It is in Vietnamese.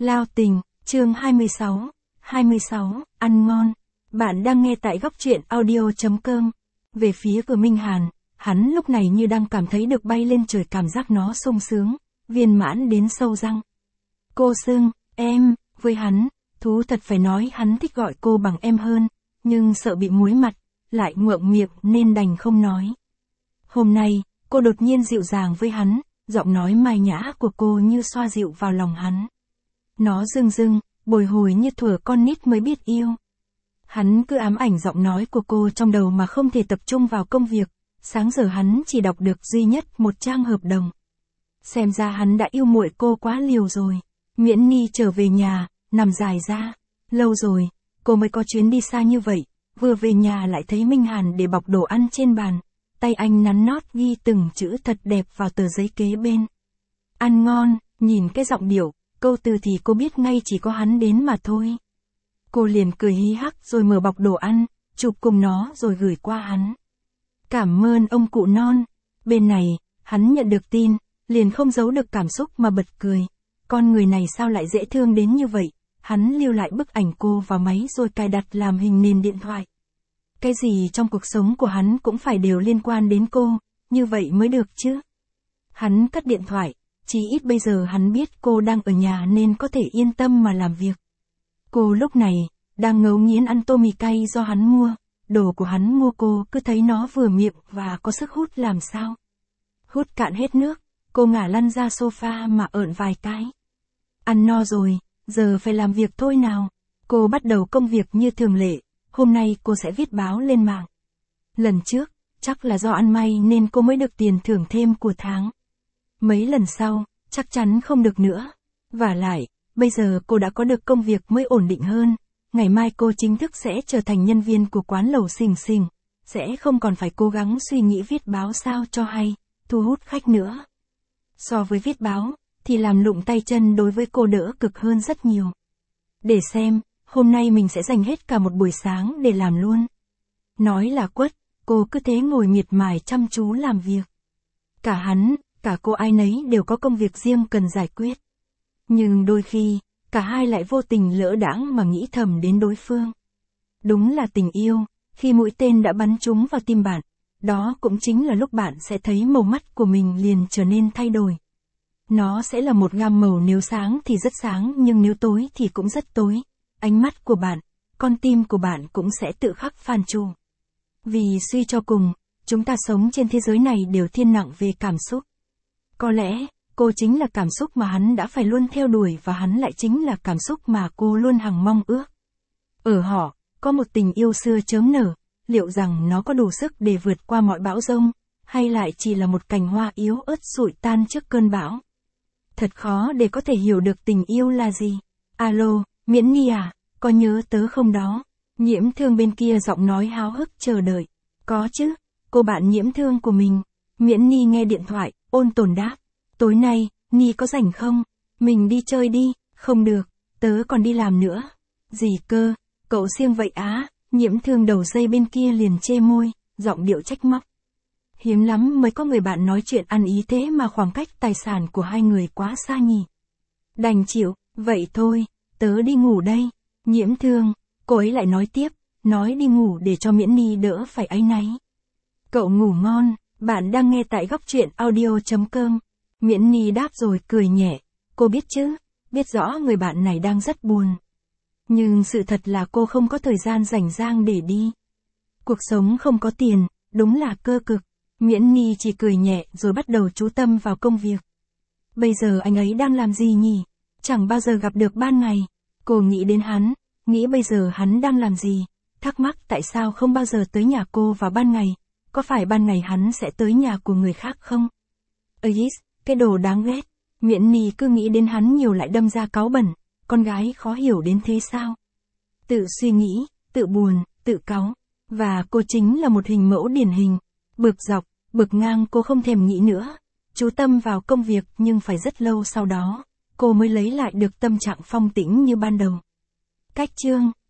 Lao tình, chương 26, ăn ngon. Bạn đang nghe tại góc truyện audio.com. Về phía của Minh Hàn, hắn lúc này như đang cảm thấy được bay lên trời, cảm giác nó sung sướng, viên mãn đến sâu răng. Cô xưng, em, với hắn, thú thật phải nói hắn thích gọi cô bằng em hơn, nhưng sợ bị muối mặt, lại ngượng miệng nên đành không nói. Hôm nay, cô đột nhiên dịu dàng với hắn, giọng nói mai nhã của cô như xoa dịu vào lòng hắn. Nó rưng rưng, bồi hồi như thuở con nít mới biết yêu. Hắn cứ ám ảnh giọng nói của cô trong đầu mà không thể tập trung vào công việc, sáng giờ hắn chỉ đọc được duy nhất một trang hợp đồng. Xem ra hắn đã yêu muội cô quá liều rồi. Miễn Ni trở về nhà, nằm dài ra. Lâu rồi, cô mới có chuyến đi xa như vậy, vừa về nhà lại thấy Minh Hàn để bọc đồ ăn trên bàn. Tay anh nắn nót ghi từng chữ thật đẹp vào tờ giấy kế bên. Ăn ngon, nhìn cái giọng điệu, câu từ thì cô biết ngay chỉ có hắn đến mà thôi. Cô liền cười hí hắc rồi mở bọc đồ ăn, chụp cùng nó rồi gửi qua hắn. Cảm ơn ông cụ non. Bên này, hắn nhận được tin, liền không giấu được cảm xúc mà bật cười. Con người này sao lại dễ thương đến như vậy? Hắn lưu lại bức ảnh cô vào máy rồi cài đặt làm hình nền điện thoại. Cái gì trong cuộc sống của hắn cũng phải đều liên quan đến cô, như vậy mới được chứ. Hắn cất điện thoại, chỉ ít bây giờ hắn biết cô đang ở nhà nên có thể yên tâm mà làm việc. Cô lúc này, đang ngấu nghiến ăn tô mì cay do hắn mua, đồ của hắn mua cô cứ thấy nó vừa miệng và có sức hút làm sao. Hút cạn hết nước, cô ngả lăn ra sofa mà ợn vài cái. Ăn no rồi, giờ phải làm việc thôi nào. Cô bắt đầu công việc như thường lệ. Hôm nay cô sẽ viết báo lên mạng. Lần trước, chắc là do ăn may nên cô mới được tiền thưởng thêm của tháng. Mấy lần sau, chắc chắn không được nữa. Vả lại, bây giờ cô đã có được công việc mới ổn định hơn. Ngày mai cô chính thức sẽ trở thành nhân viên của quán lẩu Xình Xình. Sẽ không còn phải cố gắng suy nghĩ viết báo sao cho hay, thu hút khách nữa. So với viết báo, thì làm lụng tay chân đối với cô đỡ cực hơn rất nhiều. Để xem, hôm nay mình sẽ dành hết cả một buổi sáng để làm luôn. Nói là quất, cô cứ thế ngồi miệt mài chăm chú làm việc. Cả hắn, cả cô ai nấy đều có công việc riêng cần giải quyết. Nhưng đôi khi, cả hai lại vô tình lỡ đãng mà nghĩ thầm đến đối phương. Đúng là tình yêu, khi mũi tên đã bắn trúng vào tim bạn, đó cũng chính là lúc bạn sẽ thấy màu mắt của mình liền trở nên thay đổi. Nó sẽ là một gam màu, nếu sáng thì rất sáng nhưng nếu tối thì cũng rất tối. Ánh mắt của bạn, con tim của bạn cũng sẽ tự khắc phàn trù. Vì suy cho cùng, chúng ta sống trên thế giới này đều thiên nặng về cảm xúc. Có lẽ, cô chính là cảm xúc mà hắn đã phải luôn theo đuổi và hắn lại chính là cảm xúc mà cô luôn hằng mong ước. Ở họ, có một tình yêu xưa chớm nở, liệu rằng nó có đủ sức để vượt qua mọi bão giông, hay lại chỉ là một cành hoa yếu ớt sụi tan trước cơn bão? Thật khó để có thể hiểu được tình yêu là gì. Alo, Miễn Ni à, có nhớ tớ không đó? Nhiễm Thương bên kia giọng nói háo hức chờ đợi. Có chứ, cô bạn Nhiễm Thương của mình. Miễn Ni nghe điện thoại, ôn tồn đáp. Tối nay, Ni có rảnh không? Mình đi chơi đi. Không được, tớ còn đi làm nữa. Gì cơ, cậu siêng vậy á? Nhiễm Thương đầu dây bên kia liền chê môi, giọng điệu trách móc. Hiếm lắm mới có người bạn nói chuyện ăn ý thế mà khoảng cách tài sản của hai người quá xa nhỉ. Đành chịu, vậy thôi, tớ đi ngủ đây. Nhiễm Thương, cô ấy lại nói tiếp, nói đi ngủ để cho Miễn Ni đỡ phải áy náy. Cậu ngủ ngon, bạn đang nghe tại góc truyện audio.com. Miễn Ni đáp rồi cười nhẹ, cô biết chứ, biết rõ người bạn này đang rất buồn. Nhưng sự thật là cô không có thời gian rảnh rang để đi. Cuộc sống không có tiền, đúng là cơ cực. Miễn Ni chỉ cười nhẹ rồi bắt đầu chú tâm vào công việc. Bây giờ anh ấy đang làm gì nhỉ? Chẳng bao giờ gặp được ban ngày. Cô nghĩ đến hắn, nghĩ bây giờ hắn đang làm gì, thắc mắc tại sao không bao giờ tới nhà cô vào ban ngày, có phải ban ngày hắn sẽ tới nhà của người khác không? Ây, cái đồ đáng ghét. Miễn Ni cứ nghĩ đến hắn nhiều lại đâm ra cáu bẩn, con gái khó hiểu đến thế sao? Tự suy nghĩ, tự buồn, tự cáu, và cô chính là một hình mẫu điển hình. Bực dọc, bực ngang cô không thèm nghĩ nữa, chú tâm vào công việc nhưng phải rất lâu sau đó, cô mới lấy lại được tâm trạng phong tĩnh như ban đầu. Cách chương